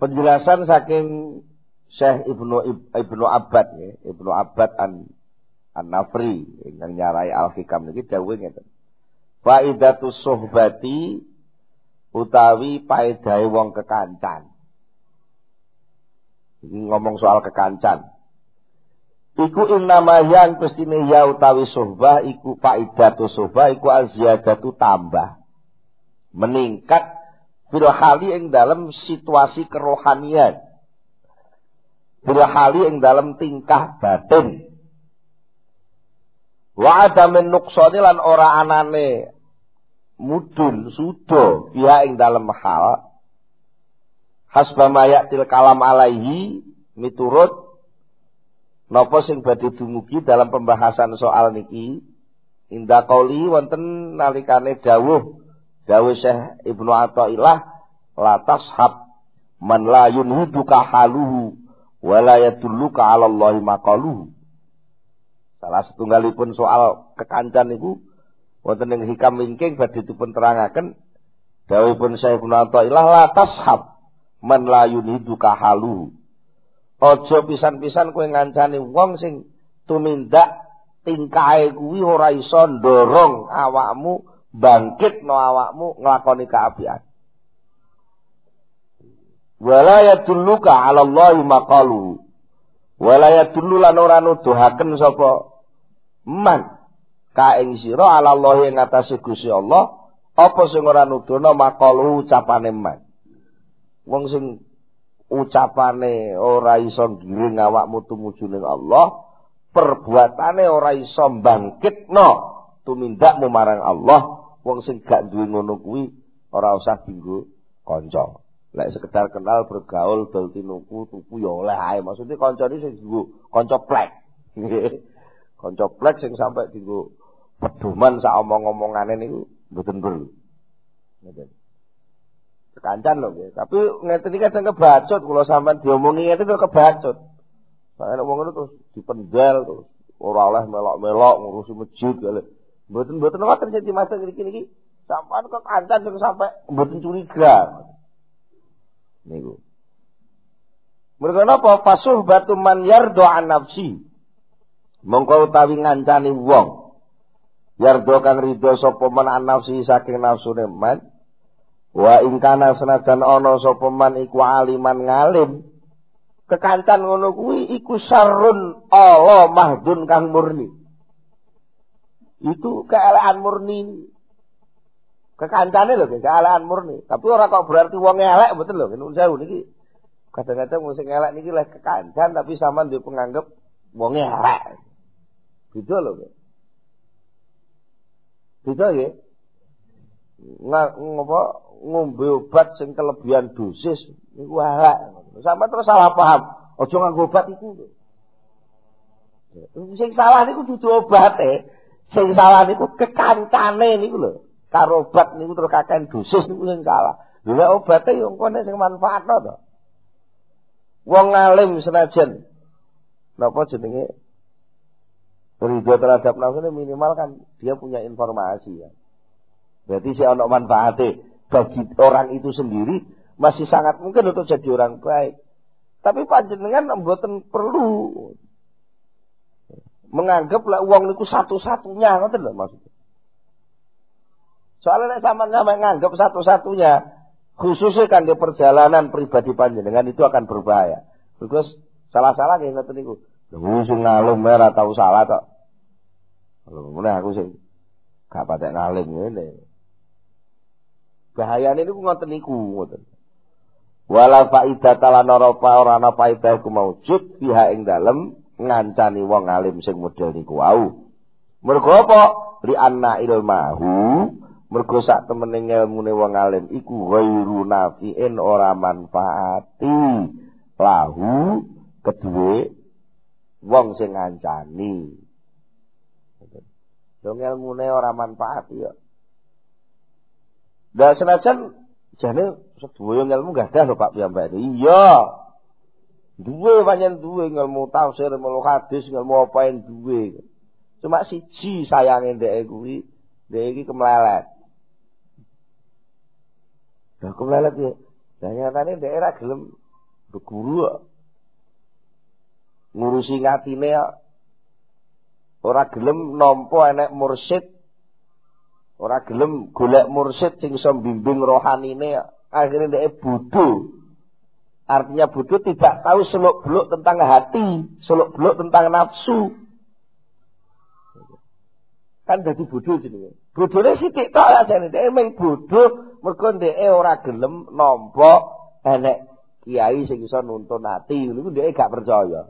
Penjelasan saking Syekh Ibnu Abbad ya, Ibnu Abbad An-Nafri ingkang nyarai Al-Hikam niki dawuh ngeten. Faidatus suhbati utawi paedahe wong kekancan. Iki ngomong soal kekancan. Iku innama yang pestine ya utawi suhbah iku faidatus suhbah iku aziyadatu tambah. Meningkat fil hali ing dalam situasi kerohanian. Fil hali ing dalam tingkah batin. Wa adamin nuqsani lan ora anane mudun sudo biha ing dalam hal hasbama ya'til kalam alaihi miturut napa sing badhe dumugi dalam pembahasan soal niki inda qauli wonten nalikane dawuh Syekh Ibnu Athaillah la tashab man la yunhiduka haluhu wa la yadulluka 'ala Allahi maqaluhu. Salah setunggalipun soal kekancan niku wonten ing hikam wingking badhe dipun terangaken dawuhipun Syekh Ibnu Athaillah la tashab man la yunhiduka haluhu. Aja pisan-pisan kowe ngancani wong sing tumindak tingkahe kuwi ora iso ndorong awakmu bangkit no awakmu nglakoni kaapian. Wala yadulluka 'ala Allahi maqalu. Wala yadullu lan ora nuduhaken sapa man ka ing sira 'ala Allahi ing atase Gusti Allah apa sing ora nuduhna maqalu ucapane man. Wong sing ucapane ora iso ngiring awakmu tumuju ning Allah, perbuatane ora iso bangkitno tumindakmu marang Allah. Wong sing gak duwe ngono kuwi ora usah dienggo kanca. Lek sekedar kenal bergaul dol tinuku tuku ya oleh ae. Maksudnya kancane sing dienggo kanca plek. Kanca plek sing sampe dienggo pedoman sak omong-omongane niku mboten perlu. Ngeten. Kekancan lho nggih. Tapi ngeten iki kadang kebacut kula sampean diomongi ngeten kok kebacut. Nek wong ngono terus dipendel terus ora oleh melok-melok ngurusi masjid kali. Mboten wonten sing dimaksud niki sampean kok kancan sing sampe mboten curiga. Niku. Mergo napa fasuh batu man yardo an nafsi. Mongko utawi ngancani wong. Yardo kang ridho sapa man an nafsi saking nafsune man. Wa ing kana senajan ana sapa man iku aliman ngalim. Kekancan ngono kuwi iku sarrun Allah mahdun kang murni. Itu keelekan murni. Kekancane lho, keelekan murni. Tapi ora kok berarti wong elek betul lho. Nuwun sewu niki. Kadang-kadang wong sing elek niki lek kekancan tapi sampean duwe penganggep wong elek. Gitu lho. Gitu ya. Ngombe obat sing kelebihan dosis niku elek. Sampeyan terus salah paham. Aja nganggo obat iku. Sing salah niku dudu obate. Sing salah niku kekancane niku lho. Karo obat niku terus kakean dosis niku sing salah. Lha nek obate yo engko nek sing manfaatno to. Wong alim senajan napa jenenge ridho terhadap nafsu minimal kan dia punya informasi ya. Berarti sih ana manfaate bagi orang itu sendiri masih sangat mungkin untuk jadi orang baik. Tapi panjenengan mboten perlu menganggaplah uang niku satu-satunya, ngoten lho maksudnya. Soalnya nek sampean nganggap satu-satunya, khususnya kan di perjalanan pribadi panjenengan itu akan berbahaya. Terus salah-salah nggih ngoten niku. Lho sing ngalim ora tau salah kok. Lho mulai aku sing gak patek ngalim ngene. Bahayane niku ngoten niku ngoten. Wala faidata lan ora ana faedah iku maujud pihak ing dalem ngancani wong alim sing model niku wau. Mergo apa? Li anna ilmahu, mergo sak temene ilmune wong alim iku ghairu nafi'in ora manfaati lahu kedue wong sing ngancani. Dong ilmune ora manfaati ya. Lah senajan jane sedaya ilmu gak ada lho Pak piyambak. Iya. Duwe pancen duwe ilmu tafsir, ilmu hadis, ilmu apa yang duwe. Cuma siji sayange ndek kuwi, ndek iki kemlelet. Lah kemlelet ya. Lah nyatane ndek ora gelem Guru ngurusi ngatine ora gelem nampa enek mursyid, ora gelem golek mursyid sing iso bimbing rohanine, akhirnya dhek bodho. Artinya bodho tidak tahu seluk-beluk tentang hati, seluk-beluk tentang nafsu. Kan dadi bodho jenenge. Bodhone sithik tok ajane dhek mung bodho mergo dhek ora gelem nampa enek kiai sing iso nuntun ati, niku dhek gak percaya.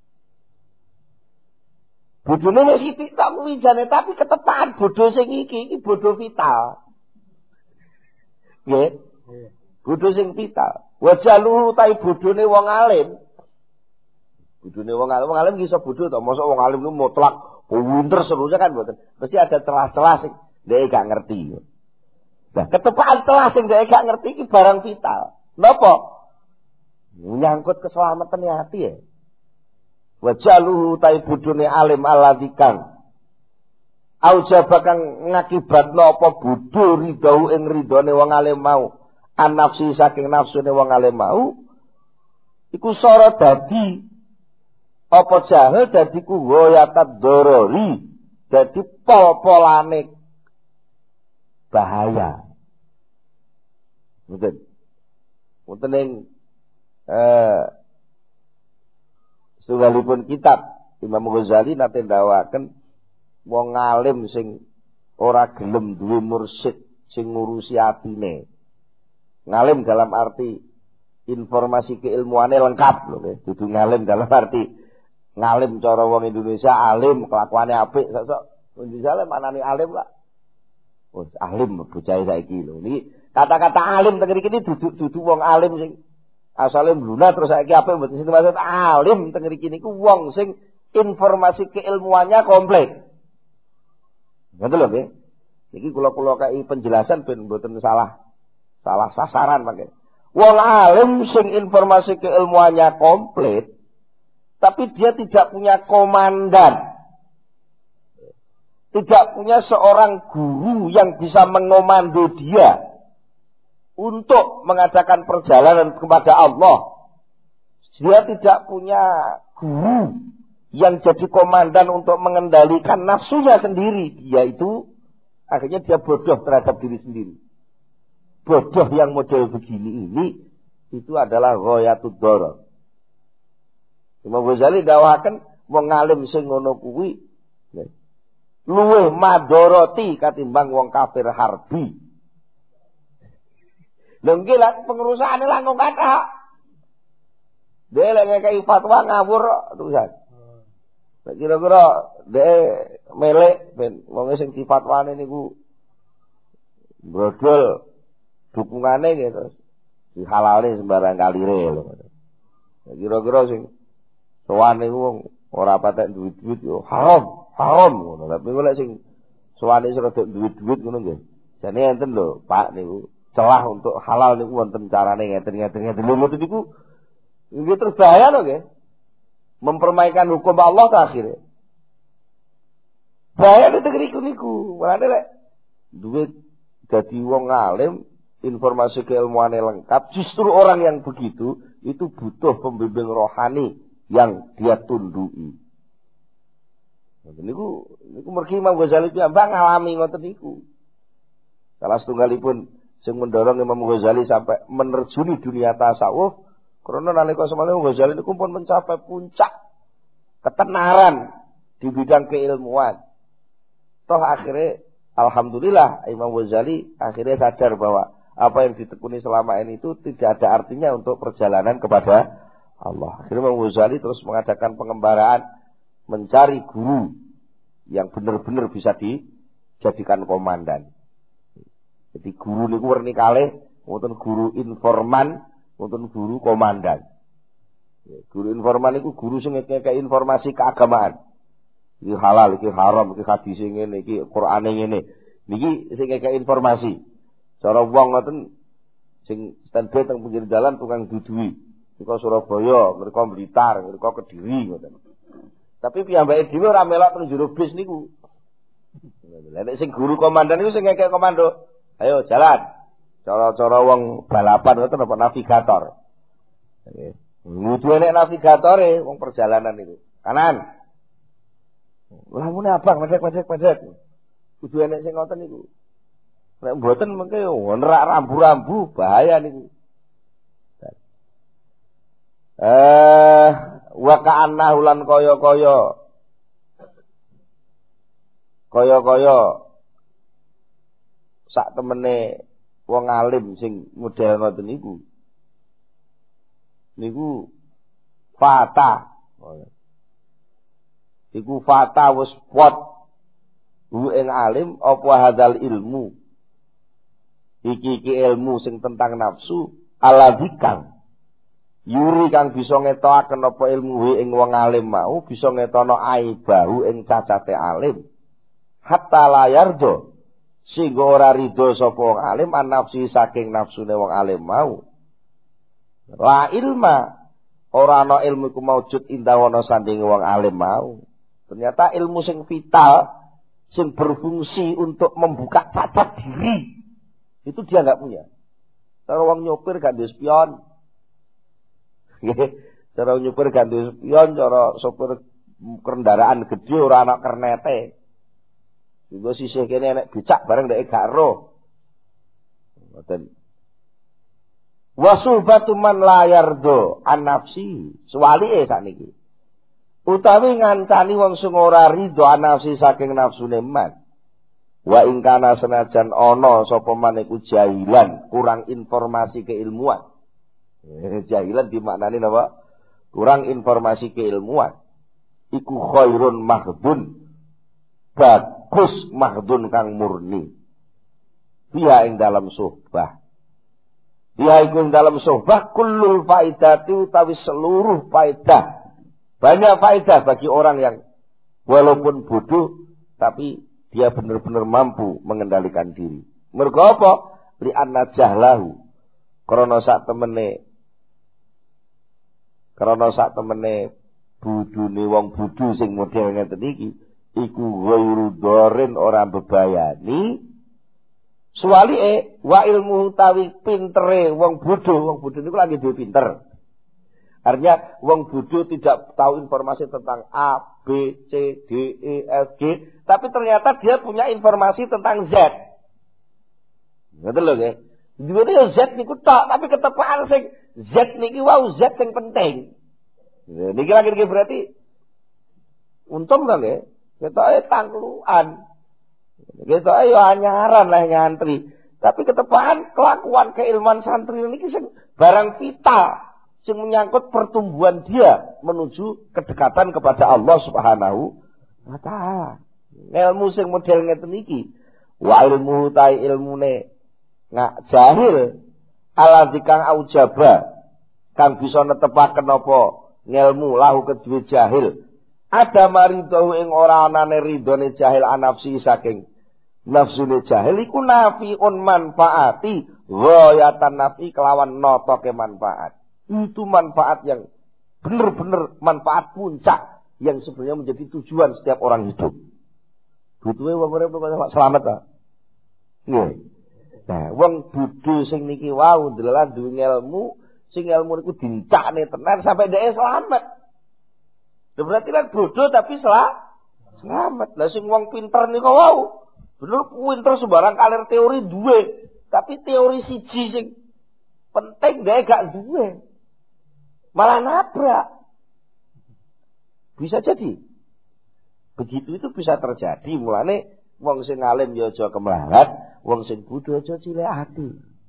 Bodhone wis sithik tok kuwi jane, tapi ketepaan bodho sing iki bodho vital. Nggih. Bodho sing vital. Wajaluhu tai bodhone wong alim. Bodhone wong alim iso bodho to, mosok wong alim niku mutlak pinter seluruhnya kan mboten. Mesti ada celah-celah sing dhek gak ngerti. Nah, ketepaan celah sing dhek gak ngerti iki barang vital. Napa? Menyangkut keselamatan hati ya. Wajaluhu tai bodhone alim aladzikang aujabakang ngakibatno apa bodho ridho ing ridhone wong alim mau an-nafsi saking nafsune wong alim mau iku sora dadi apa jahil dadi kuwayatad dorori dadi pol-polane bahaya. Mboten ing setunggalipun kitab Imam Ghazali nate ndawaken wong alim sing ora gelem duwe mursyid sing ngurusi atine. Ngalim dalam arti informasi keilmuane lengkap lho nggih. Dudu ngalim dalam arti ngalim cara wong Indonesia alim kelakuane apik sok-sok. Indonesia le manani alim kok. Oh, alim bocah saiki lho. Niki kata-kata alim teng mriki dudu wong alim sing asale mluna terus saiki apik mboten sinten maksud alim teng mriki niku wong sing informasi keilmuannya komplit. Ngoten lho nggih. Niki kula kai penjelasan ben mboten salah sasaran mangke. Wong alim sing informasi keilmuannya komplit tapi dia tidak punya komandan. Tidak punya seorang guru yang bisa mengomando dia untuk mengadakan perjalanan kepada Allah. Dia tidak punya guru yang jadi komandan untuk mengendalikan nafsunya sendiri. Dia itu akhirnya dia bodoh terhadap diri sendiri. Bodoh yang model begini ini itu adalah ghayatud darar. Imam Ghazali dawaken wong alim sing ngono kuwi luwih madharati katimbang wong kafir harbi. Lha nggih lah pengurusaane langkung kathah. Dhewe lek ngekeki fatwa ngawur terusan. Nek kira-kira dhewe melek ben wong sing difatwane niku brodol dukungane gitu. Dihalalne sembarang kalire lho. Nek kira-kira sing sowan niku wong ora patek duit-duit yo haram ngono. Tapi lek sing sowane rada duit-duit ngono nggih. Jane enten lho, Pak niku celah untuk halal niku wonten carane ngeten-ngeten. Lho ngoten niku nggih terus bahaya lho nggih. Mempermainkan hukum Allah ta akhire. Bahaya negeri niku. Mulane lek duit dadi wong alim, informasi keilmuane lengkap, justru orang yang begitu itu butuh pembimbing rohani yang dia tundui. Niku mergi Imam Ghazali piyambak ngalami ngoten niku. Salah setunggalipun sing mendorong Imam Ghazali sampai menerjuni dunia tasawuf karena nalika semana Imam Ghazali niku pun mencapai puncak ketenaran di bidang keilmuan. Toh akhirnya alhamdulillah Imam Ghazali akhirnya sadar bahwa apa yang ditekuni selama ini itu tidak ada artinya untuk perjalanan kepada Allah. Akhirnya Imam Ghazali terus mengadakan pengembaraan mencari guru yang benar-benar bisa dijadikan komandan. Jadi guru niku werni kalih, wonten guru informan, wonten guru komandan. Guru informan niku guru sing ngekek informasi keagamaan. Iki halal, iki haram, iki hadis ngene, iki Qur'ane ngene. Niki sing ngekek informasi. Cara wong ngoten sing standby teng pinggir dalan tukang dudui. Niko Surabaya, ngriko Blitar, ngriko Kediri ngoten. Tapi piyambake dhewe ora melok teng jero bis niku. Lah nek sing guru komandan niku sing ngekek komando. Ayo jalan. Cara-cara wong balapan ngoten apa navigator. Kudu enek navigatore wong perjalanan itu. Kanan. Lah mune abang medhek. Kudu enek sing ngoten niku. Nek mboten mengke nerak rambu-rambu bahaya niku. Wa ka'anna ulan kaya-kaya sak temene wong alim sing model ngoten niku fata. Iku fata wis pot ing alim apa hadzal ilmu. Iki ilmu sing tentang nafsu aladikang yuri kang bisa ngetokaken apa ilmu ing wong alim mau bisa ngetono aibahu ing cacate alim hatta layardo sehingga ora rido sapa wong alim an nafsi saking nafsune wong alim mau la ilma ora ana ilmu iku maujud indah ana sandinge wong alim mau. Ternyata ilmu sing vital sing berfungsi untuk membuka cacat diri itu dia enggak punya. Cara wong nyopir gak duwe spion. Cara nyopir gak duwe spion, cara sopir kendaraan gede ora ana kernete. Juga sisih kene nek becak bareng ndek gak ero. Ngoten. Wasubatu man la yardo an nafsi. Suwalike sakniki. Utawi ngancani wong sing ora rido an nafsi saking nafsune man. Wa ing kana senajan ana sapa man iku jahilan, kurang informasi keilmuan. Jahilan dimaknani napa? Kurang informasi keilmuan. Iku khairun mahdun. Bagus mahdun kang murni. Dia ing dalam sohbah. Dia iku ing dalam sohbah kullul faidati utawi seluruh faidah. Banyak faedah bagi orang yang walaupun bodoh tapi dia benar-benar mampu mengendalikan diri. Mergo apa? Li anna jahlahu. Krana sak temene budune wong bodho sing model ngeten iki iku ghairu dharin ora bebayani. Suwalike wa ilmu utawi pintere wong bodho niku lagi dhewe pinter. Artinya wong bodho tidak tahu informasi tentang A, B, C, D, E, F, G, tapi ternyata dia punya informasi tentang Z. Ngoten lho nggih. Dhewe yo Z niku tok, tapi ketepaan sing Z niki wau Z sing penting. Niki lagi berarti untung to nggih. Ketoke tangluan. Ketoke yo anyaran lah nyantri. Tapi ketepaan kelakuan keilmuan santri niki sing barang vital. Sing menyangkut pertumbuhan dia menuju kedekatan kepada Allah Subhanahu wa taala. Ilmu sing model ngeten iki, wa ilmu ta ilmune ngak jahil ala dikang aujaba kang bisa netepaken apa ngelmu lahu kedue jahil. Ada maridahu ing ora anane ridone jahil anafsi saking nafsune jahil iku nafiun manfaati ghayatan nafi kelawan notoke manfaat. Itu manfaat yang benar-benar manfaat puncak yang sebenarnya menjadi tujuan setiap orang hidup. Butuhe wong urip selamat ta? Nggih. Nah, wong bodho sing niki wau ndelalah duwe ilmu, sing ilmu niku dincakne tenan sampai dhek selamat. Berarti kan bodho tapi selamat. Lah sing wong pinter niku wau, bener pinter sembarang kalir teori duwe, tapi teori siji sing penting dhek gak duwe. Malah nabrak. Bisa jadi. Begitu itu bisa terjadi. Mulane wong sing alim ya aja kemlarat, wong sing bodho aja cilik ati.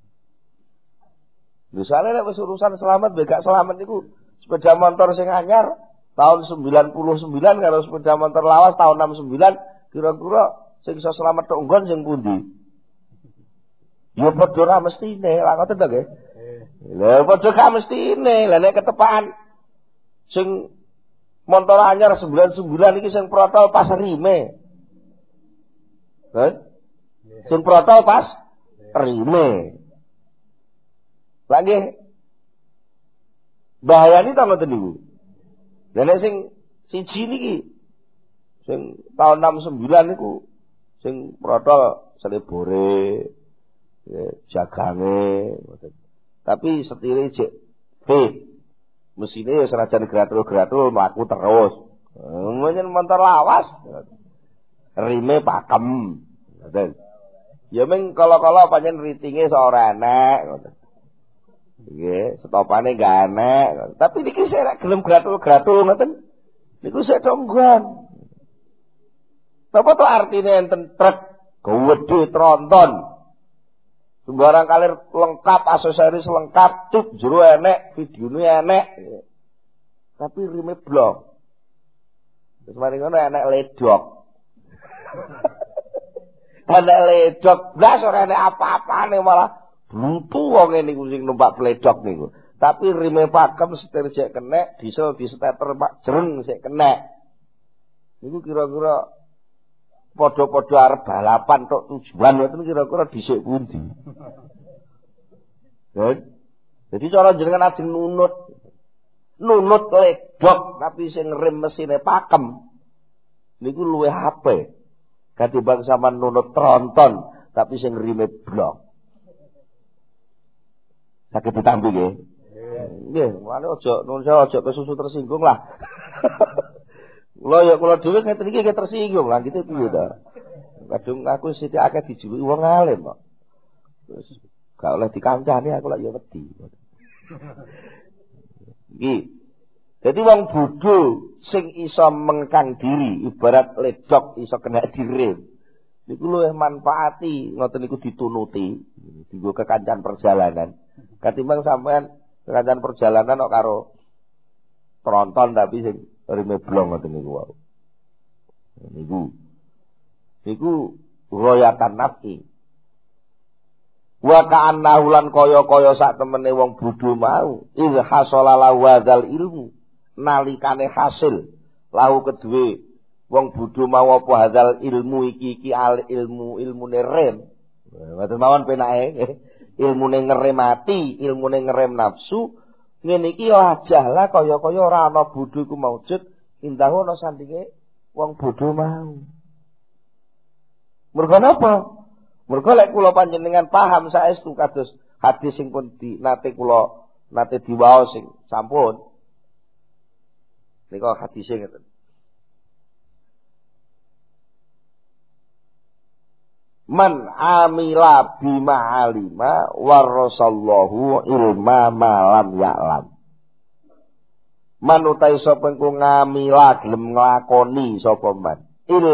Lha soalé nek wis urusan selamat gak selamat niku sepeda motor sing anyar tahun 99 karo sepeda motor lawas tahun 69 kira-kira sing iso selamat tok nggon sing pundi? Ya padha ra mestine, lha ngoten to nggih. Lha padha gak mestine, lha nek ketepaan sing motor anyar 99 iki sing protol pas rime. Kan? Sing protol pas rime. Lagi bahayane ta ngoten niku. Lha nek sing siji niki sing tahun 69 niku sing protol selebore ya, jagange ngoten. Tapi setire cek Mesine ya senajan gratul-gratul mlaku terus. Mungkin montor lawas. Rime pakem. Ngoten. Ya ming kala-kala pancen ritinge sok ora enek ngoten. Nggih, stopane gak enek. Tapi niki saya gelem gratul-gratul ngoten. Niku sik tonggon. Napa to artine enten truk gedhe tronton. Sembarang kalir lengkap, aksesoris lengkap, tip jero enek, videone enek. Tapi rime blok. Terus mari ngono enek ledok. Enek ledok, blas ora enek apa-apane malah buntu wong niku sing numpak ledok niku. Tapi rime pakem setir sik kenek, diesel di steter Pak jereng sik kenek. Niku kira-kira padha-padha arep balapan tok tujuan ngoten kira-kira dhisik pundi. Jadi cara jenengan ajeng nunut ledok tapi sing rem mesine pakem. Niku luwih apik. Katimbang sampean nunut tronton tapi sing rime blok. Saged ditampi nggih. Nggih, mane aja kesusu tersinggung lah. Kula dhewe ngeten iki tersinggung lah gitu piye ta. Kadung aku sithik akeh dijuluki wong alim kok. Terus gak oleh dikancani aku lak ya wedi. Iki. Dadi wong bodho sing iso mengkang diri ibarat ledok iso kena direm. Niku luwih manfaati ngoten niku ditunuti dienggo kekancan perjalanan. Katimbang sampean kekancan perjalanan kok karo tronton tapi sing rime blong ngoten niku wae. Niku royatan nafi. Wa ka'annahu lan kaya-kaya sak temene wong bodho mau il hasala wadzal ilmu nalikane hasil lahu kedue wong bodho mau apa hadzal ilmu iki al ilmune rem. Ngoten mawon penake ilmune ngeremati, ilmune ngerem nafsu. Ngene iki lajahlah kaya-kaya ora ana bodho iku maujud indahu ana sandinge wong bodho mau. Mergo napa? Mergo lek kula panjenengan paham saestu kados hadis sing pun nate diwaos sing sampun. Nika hadise ngeten. Man amila bima alima warasallahu ilma malam ya'lam. Man utai sapa engko ngamila gelem nglakoni sapa man.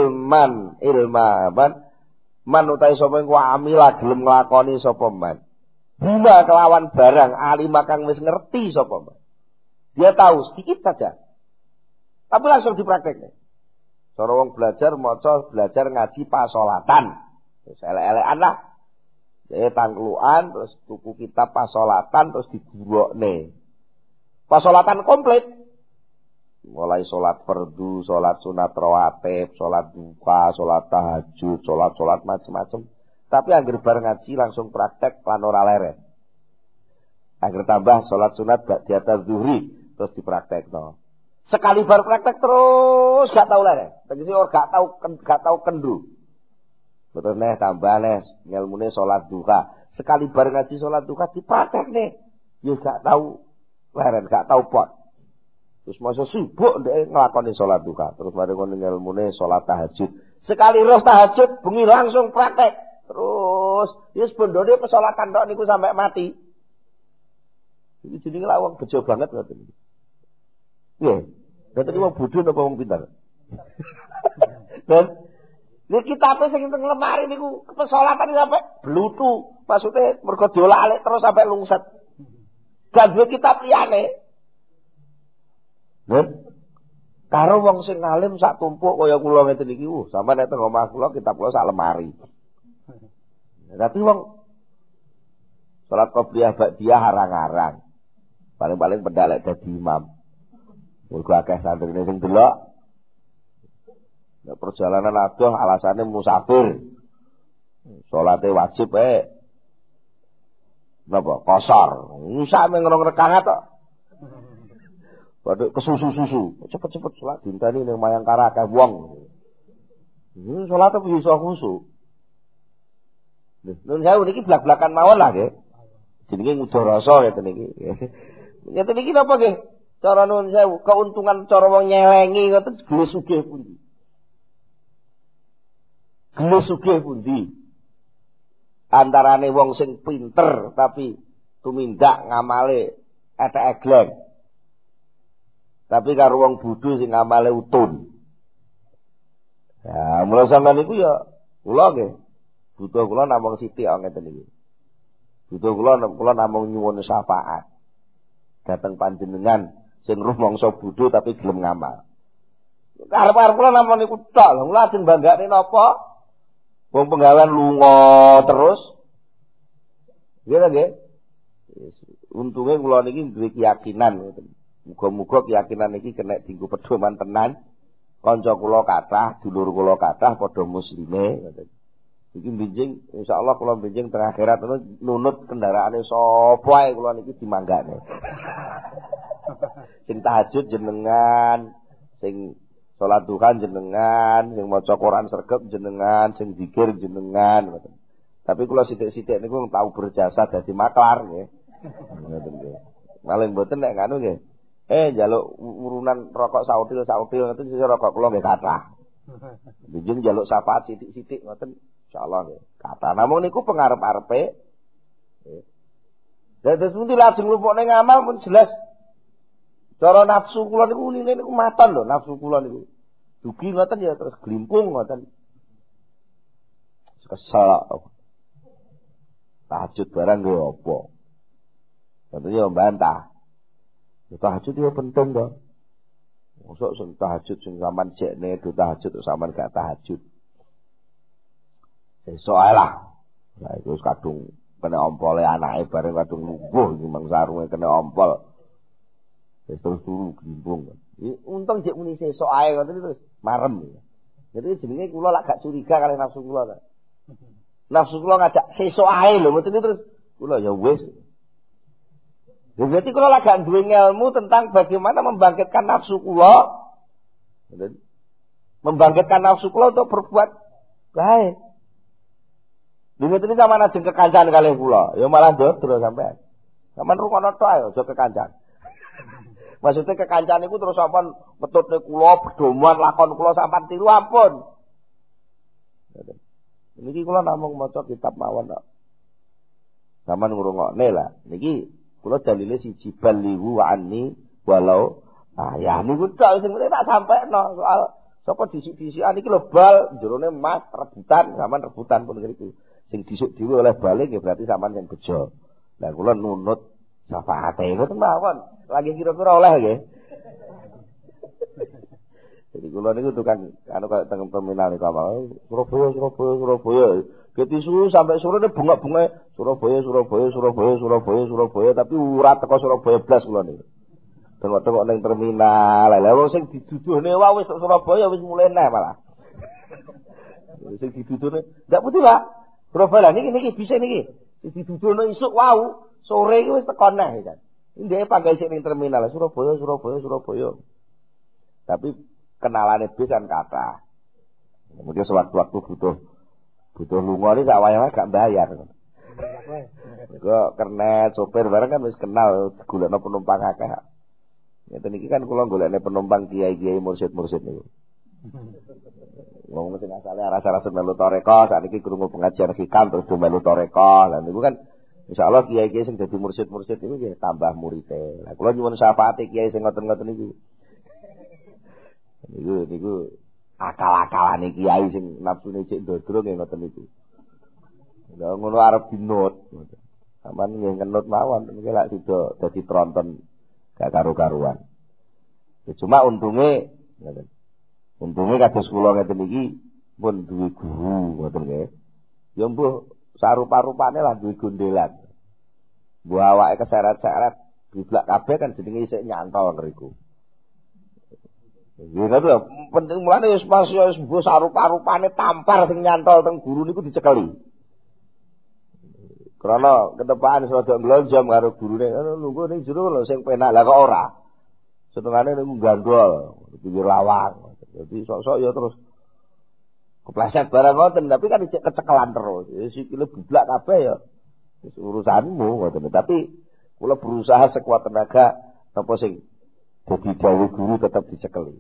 Man utai sapa engko amila gelem nglakoni sapa man. Bima kelawan barang alima kang wis ngerti sapa man. Dia tahu sedikit saja. Tapi langsung dipraktekne. Cara wong belajar maca belajar ngaji pasolatan. Terus elek-elekan lah. Jadi tangkluan, terus tuku kitab pasolatan, terus digurokne. Pasolatan komplit. Mulai sholat fardu, sholat sunat rawatib, sholat duha, sholat tahajud, sholat macam-macam. Tapi angger bar ngaji langsung praktek lan ora leren. Angger tambah sholat sunat ba'da zuhri, terus dipraktekno. Sekali bar praktek terus gak tau leren. Tegese ora gak tau kendu. Betul nih tambah nih ngilmune sholat duha. Sekali bar ngaji sholat duha dipraktek nih. Ya gak tahu leren, gak tahu pot. Terus masa sibuk ndek nglakoni sholat duha. Terus mari ngono ngilmune sholat tahajud. Sekali roh tahajud bengi langsung praktek. Terus wis bondone pesolatan tok niku sampai mati. Iki jenenge lak wong bejo banget ngoten iki. Nggih. Dadi wong bodho napa wong pinter? Dan nek kitabe sing teng lemari niku pesolatan sampai blutu, maksude mergo diolak-alik terus sampai lungset. Gak duwe kitab liyane. Karo wong sing alim sak tumpuk kaya kula ngeten iki, sampeyan nek teng omah kula kitab kula sak lemari. Tapi wong salat qobliyah ba'diyah harang-harang. Paling-paling pedalek dadi imam. Mergo akeh santrine sing delok. Nek perjalanan adoh alasane musafir. Salate wajib napa? Kosor. Sak meng rekaat tok. Padha kesusu-susu. Cepet-cepet salat dinteni ning Mayangkara akeh wong. Salate bisa khusuk. Nun saya niki blak-blakan mawon lah nggih. Jenenge ngudo rasa ngeten niki. Ngeten niki napa nggih? Cara nuwun sewu, keuntungan cara wong nyelengi ngoten gele sugih pundi? Gele sugih pundi? Antarane wong sing pinter tapi tumindak ngamale etek-egleng. Tapi karo wong bodho sing ngamale utun. Ya, mula sampeyan niku ya kula nggih. Butuh kula namung sithik ngeten iki. Butuh kula namung nyuwun syafaat. Dateng panjenengan sing rumangsa bodho tapi gelem ngamal. Arep-arep kula namung niku tok lho, kula ajeng banggane napa? Wong penggawean lunga terus. Nggih nggih. Untunge kula niki duwe keyakinan ngoten. Muga-muga keyakinan iki kena dienggo pedoman tenan. Kanca kula kathah, dulur kula kathah padha muslime ngoten. Iki benjing insyaallah kula benjing teng akhirat nunut kendaraane sapa ae kula niki dimanggane. Sing tahajud jenengan, sing salat duha jenengan, sing maca Quran sregep jenengan, sing zikir jenengan ngoten. Tapi kula sithik-sithik niku tau berjasa dadi maklar nggih. Ngoten nggih. Malah mboten nek ngono nggih. Njaluk urunan rokok sautil ngoten sing rokok kula nggih kathah. Benjing njaluk syafaat sithik-sithik ngoten insyaallah nggih. Kathah namung niku pengarep-arepe. Dadi pundi lajeng lupukne ngamal pun jelas. Cara nafsu kula niku unine niku maton lho nafsu kula niku. Dugi ngoten ya terus glimpung ngoten. Kesel. Tahajud barang nggih apa? Tentunya membantah. Tahajud itu penting toh. Mosok sing tahajud sing sampean jekne do tahajud sampean gak tahajud. Esuk ae lah. Lah iku kadung kena ompole anake bareng kadung lungguh iki mangsarunge kena ompol. Terus turu glimpung. Untung jek muni sesuk ae ngoten terus marem. Jadi jenenge kula lak gak curiga kali nafsu kula. Nafsu kula ngajak sesuk ae lho ngoten terus kula ya wis. Ya berarti kula lak gak duwe ilmu tentang bagaimana membangkitkan nafsu kula. Membangkitkan nafsu kula untuk berbuat baik. Dinten iki sampean ajeng kekancan kalih kula, ya malah ndodro sampean. Sampeyan rungokno tok ae aja kekancan. Maksudnya kekancan iku terus sampean metutne kula bedoman lakon kula sampean tiru ampun. Niki kula namung maca kitab mawon kok. Sampeyan ngrungokne lah. Niki kula dalile siji balihu wa anni walau ya niku tok sing tak sampekno soal sapa disik-disikan iki lho bal jerone emas rebutan sampean rebutan pun ngriku. Sing disuk dhewe oleh balik ya berarti sampean sing bejo. Lah kula nunut syafaate ngoten mawon. Lagi kira-kira oleh nggih. Jadi kula niku tukang anu kaya teng terminal niku apa Surabaya. Ketisu sampai sore bunga-bunga Surabaya tapi ora teko Surabaya blas kula niku. Tengok-tengok ning terminal. Lah wong sing diduduhne wae wis Surabaya wis mulai neh malah. Sing diduduhne ndak putih, Pak. Surabaya niki bisa niki. Diduduhne isuk wau, sore iki wis teko neh kan. Ndek panggai sik ning terminal Surabaya. Tapi kenalane bis kan kathah. Kemudian sewaktu-waktu butuh lunga iki sak wayahe gak bayar. Kok kernet sopir bareng kan wis kenal golekno penumpang akeh. Ngeten iki kan kula golekne penumpang kiai-kiai mursyid-mursyid niku. Wong sing asale rasa-rasa melu toreko, sakniki krungu pengajian hikam terus do melu toreko. Lah niku kan insyaallah kiai-kiai sing dadi mursyid-mursyid niku nggih tambah murite. Lah kula nyuwun syafaate kiai sing ngoten-ngoten niku. Niku akal-akalane kiai sing nafsune cek ndodro nggih ngoten niku. Lah ngono arep dinut. Sampeyan nggih ngenut mawon niki lak sida dadi tronton gak karu-karuan. Cuma untungnya kados kula ngeten iki pun duwe guru ngoten nggih. Ya mbuh sarupa-rupane lah duwe gondelan. Mbuh awake keseret-seret diblak kabeh kan jenenge isih nyantol ngriku. Ya tapi penting mulane wis pas wis mbuh sarupa-rupane tampar sing nyantol teng guru niku dicekeli. Karena ketepaan rada nglonjam karo gurune, lungguh ning jero lho sing penak lah kok ora. Setengane niku gandol, pinggir lawang. Jadi sok-sok ya terus kepleset barang ngoten, tapi kan dicek kecekelan terus. Ya sikile bublak kabeh ya. Wis urusanmu ngoten. Tapi kula berusaha sekuat tenaga apa sing Dadi dawuh guru tetep dicekeli.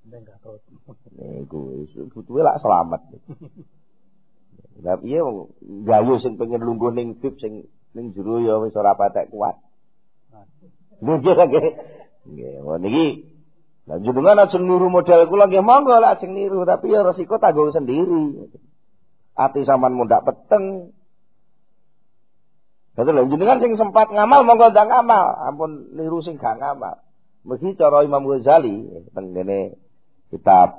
Niku butuhe lak selamat. Lah piye wong gayu sing pengen lungguh ning VIP sing ning jero ya wis ora patek kuat. Nggih nggih. Nggih niki. Lah jenengan aja niru model kula nggih monggo lak sing niru tapi ya resiko tanggung sendiri. Ati sampean mundak peteng. Betul lho jenengan sing sempat ngamal monggo ndang ngamal, ampun niru sing gak ngamal. Mesti cara Imam Ghazali teng ngene kitab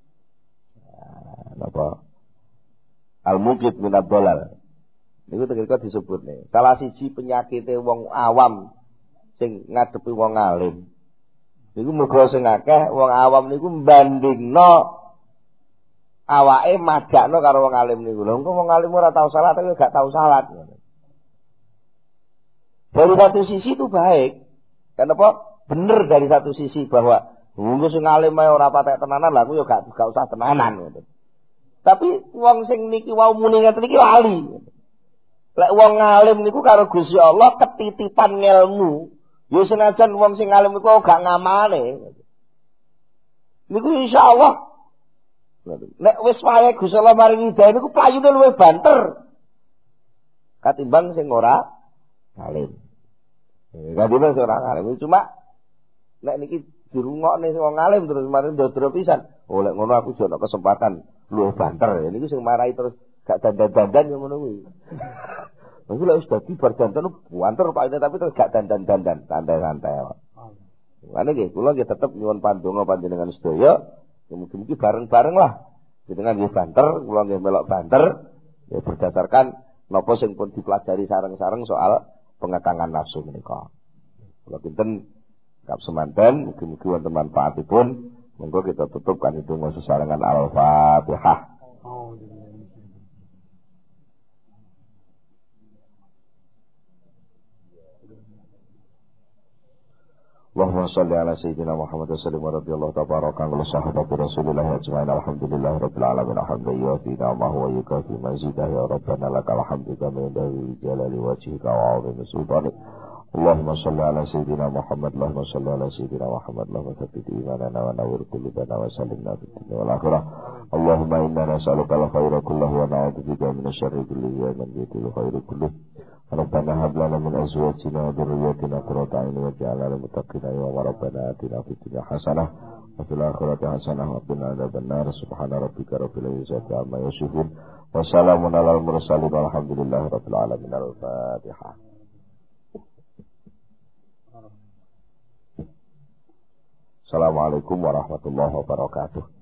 apa Al-Muqid min ad-Dhalal. Niku ketika disebut nih. Salah siji penyakite wong awam sing ngadepi wong alim. Niku mergo sing akeh wong awam niku mbandingno awake majakno karo wong alim niku. Lha engko wong alim ora tau salat tapi gak tau salat. Dari satu sisi itu baik. Kenapa? Bener dari satu sisi bahwa wong sing alim ae ora patek tenanan lah aku yo gak usah tenanan gitu. Tapi wong sing niki wau muni ngeten iki lali. Lek wong alim niku karo Gusti Allah ketitipan ngelmu. Yo senajan wong sing alim iku gak ngamale. Niku insyaallah. Nek wis wayahe Gusti Allah maringi hidayah niku playune luwih banter. Katimbang sing ora alim. Katimbang sing ora alim. Cuma nek niki dirungokne wong alim terus mari ndodro pisan. Oh lek ngono aku jono kesempatan luwih banter. Niku sing marahi terus gak dandan-dandan yo ngono kuwi. Iku lek wis dadi bar dandan banter pakne tapi terus gak dandan-dandan, santai-santai. Mane nggih kula nggih tetep nyuwun pandonga panjenengan sedaya, mugi-mugi bareng-bareng lah. Jenengan nggih banter, kula nggih melok banter ya berdasarkan napa sing pun dipelajari sareng-sareng soal pengekangan nafsu menika. Kula pinten kap semanten mugi-mugi wonten manfaatipun. Monggo kita tutup kan itu sesarengan Al-Fatihah. Allahumma shalli ala sayyidina Muhammad wa sallim wa radiyallahu tabaraka wa sahabati Rasulillah ajma'in alhamdulillahi rabbil alamin alhamdulillahi wa fi ni'amahu wa yukafi mazidah ya rabbana lakal hamdu kama yanbaghi jalali wajhika wa 'azimi sultanik. Allahumma shalli ala sayyidina Muhammad Allahumma shalli ala sayyidina Muhammad Allahumma thabbit imanana wa nawwir qulubana wa sallimna fid dunya wal akhirah. Allahumma inna nas'aluka al-khayra kullahu wa na'udzubika min syarri kullihi wa min jami'il khairi kullihi. Rabbana hab lana min azwajina wa dhurriyyatina qurrata a'yun waj'alna lil muttaqina imama. Rabbana atina fid dunya hasanah wa fil akhirati hasanah wa qina adzabannar. Subhana rabbika rabbil izzati amma yasifun wa salamun alal mursalin walhamdulillahi rabbil alamin. Al-Fatihah. Assalamualaikum warahmatullahi wabarakatuh.